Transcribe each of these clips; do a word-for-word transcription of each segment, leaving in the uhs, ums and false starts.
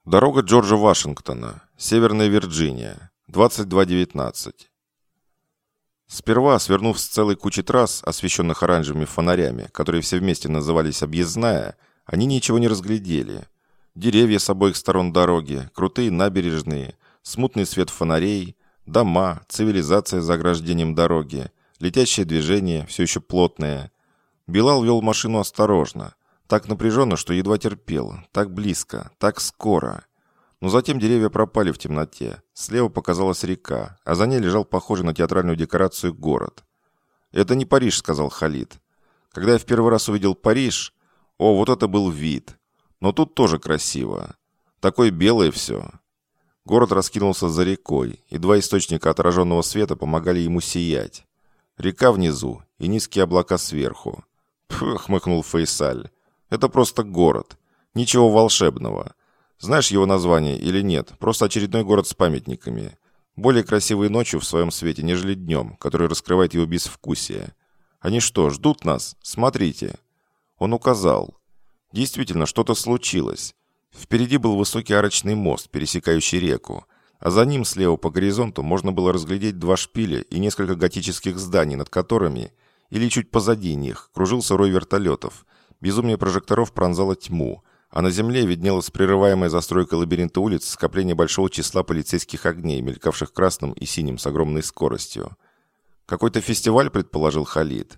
Дорога Джорджа Вашингтона, Северная Вирджиния, двадцать два девятнадцать. Сперва, свернув с целой кучи трасс, освещенных оранжевыми фонарями, которые все вместе назывались «Объездная», они ничего не разглядели. Деревья с обоих сторон дороги, крутые набережные, смутный свет фонарей, дома, цивилизация за ограждением дороги, летящее движение, все еще плотное. Билал вел машину осторожно, так напряженно, что едва терпел, так близко, так скоро. Но затем деревья пропали в темноте, слева показалась река, а за ней лежал похожий на театральную декорацию город. «Это не Париж», — сказал Халид. «Когда я в первый раз увидел Париж, о, вот это был вид. Но тут тоже красиво. Такое белое все». Город раскинулся за рекой, и два источника отраженного света помогали ему сиять. Река внизу и низкие облака сверху. «Пф», — хмыкнул Фейсаль. «Это просто город. Ничего волшебного. Знаешь его название или нет? Просто очередной город с памятниками. Более красивый ночью в своем свете, нежели днем, который раскрывает его безвкусие. Они что, ждут нас? Смотрите». Он указал. Действительно, что-то случилось. Впереди был высокий арочный мост, пересекающий реку, а за ним слева по горизонту можно было разглядеть два шпиля и несколько готических зданий, над которыми, или чуть позади них, кружился рой вертолетов. Безумие прожекторов пронзало тьму, а на земле виднелась прерываемая застройка лабиринта улиц, скопление большого числа полицейских огней, мелькавших красным и синим с огромной скоростью. «Какой-то фестиваль», — предположил Халид.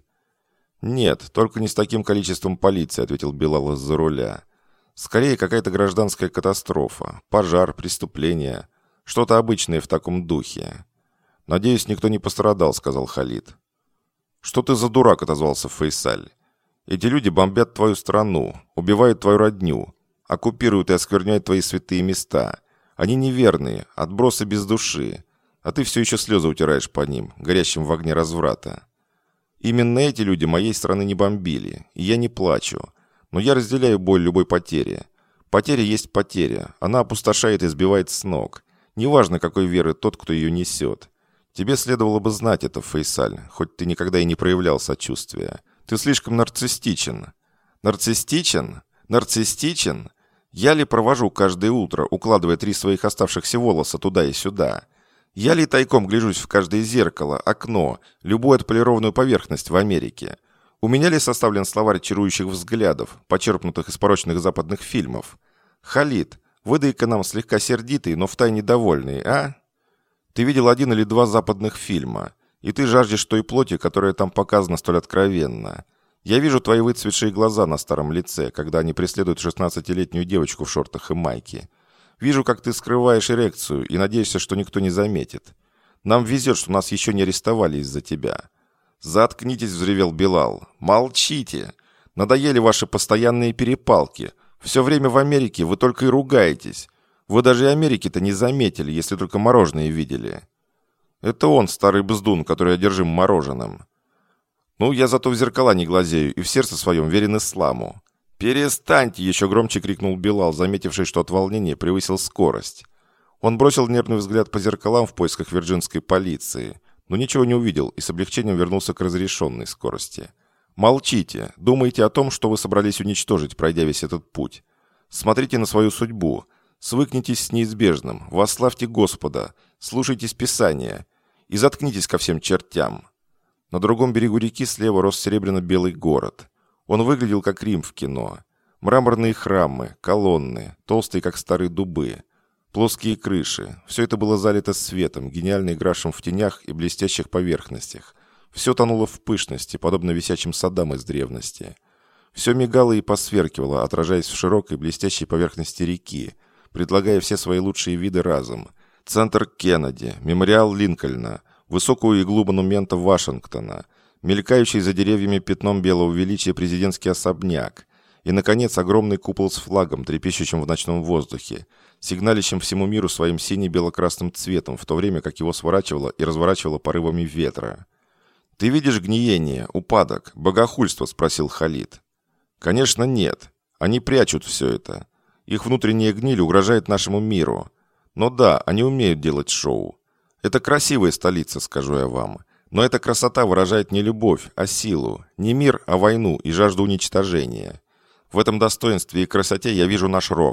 «Нет, только не с таким количеством полиции», — ответил Билал из-за руля. «Скорее, какая-то гражданская катастрофа, пожар, преступление, что-то обычное в таком духе». «Надеюсь, никто не пострадал», — сказал Халид. «Что ты за дурак?» — отозвался Фейсаль. «Эти люди бомбят твою страну, убивают твою родню, оккупируют и оскверняют твои святые места. Они неверные, отбросы без души, а ты все еще слезы утираешь по ним, горящим в огне разврата. Именно эти люди моей страны не бомбили, и я не плачу, но я разделяю боль любой потери. Потеря есть потеря, она опустошает и сбивает с ног. Неважно, какой веры тот, кто ее несет. Тебе следовало бы знать это, Фейсаль, хоть ты никогда и не проявлял сочувствия. Ты слишком нарциссичен». «Нарциссичен? Нарциссичен? Я ли провожу каждое утро, укладывая три своих оставшихся волоса туда и сюда? Я ли тайком гляжусь в каждое зеркало, окно, любую отполированную поверхность в Америке? У меня ли составлен словарь чарующих взглядов, почерпнутых из порочных западных фильмов? Халид, выдай-ка нам слегка сердитый, но втайне довольный, а? Ты видел один или два западных фильма, и ты жаждешь той плоти, которая там показана столь откровенно. Я вижу твои выцветшие глаза на старом лице, когда они преследуют шестнадцатилетнюю девочку в шортах и майке. Вижу, как ты скрываешь эрекцию и надеешься, что никто не заметит. Нам везет, что нас еще не арестовали из-за тебя». «Заткнитесь», — взревел Билал. «Молчите! Надоели ваши постоянные перепалки. Все время в Америке вы только и ругаетесь. Вы даже и Америки-то не заметили, если только мороженое видели». «Это он, старый бздун, который одержим мороженым». «Ну, я зато в зеркала не глазею и в сердце своем верен исламу». «Перестаньте!» — еще громче крикнул Билал, заметивший, что от волнения превысил скорость. Он бросил нервный взгляд по зеркалам в поисках вирджинской полиции, но ничего не увидел и с облегчением вернулся к разрешенной скорости. «Молчите! Думайте о том, что вы собрались уничтожить, пройдя весь этот путь. Смотрите на свою судьбу. Свыкнитесь с неизбежным. Восславьте Господа. Слушайтесь Писания. И заткнитесь ко всем чертям». На другом берегу реки слева рос серебряно-белый город. Он выглядел как Рим в кино. Мраморные храмы, колонны, толстые, как старые дубы, плоские крыши. Все это было залито светом, гениально игравшим в тенях и блестящих поверхностях. Все тонуло в пышности, подобно висячим садам из древности. Все мигало и посверкивало, отражаясь в широкой блестящей поверхности реки, предлагая все свои лучшие виды разом. Центр Кеннеди, мемориал Линкольна, высокую иглу монумента Вашингтона, мелькающий за деревьями пятном белого величия президентский особняк и, наконец, огромный купол с флагом, трепещущим в ночном воздухе, сигналищем всему миру своим сине-бело-красным цветом, в то время как его сворачивало и разворачивало порывами ветра. «Ты видишь гниение, упадок, богохульство?» — спросил Халид. «Конечно, нет. Они прячут все это. Их внутренняя гниль угрожает нашему миру. Но да, они умеют делать шоу. Это красивая столица, скажу я вам. Но эта красота выражает не любовь, а силу, не мир, а войну и жажду уничтожения. В этом достоинстве и красоте я вижу наш рок.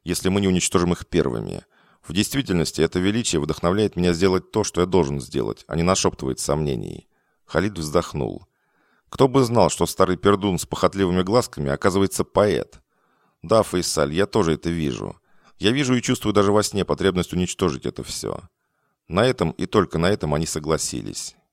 если мы не уничтожим их первыми. В действительности это величие вдохновляет меня сделать то, что я должен сделать, а не нашептывает сомнений». Халид вздохнул. «Кто бы знал, что старый пердун с похотливыми глазками оказывается поэт?» «Да, Фейсаль, я тоже это вижу. Я вижу и чувствую даже во сне потребность уничтожить это все». На этом и только на этом они согласились.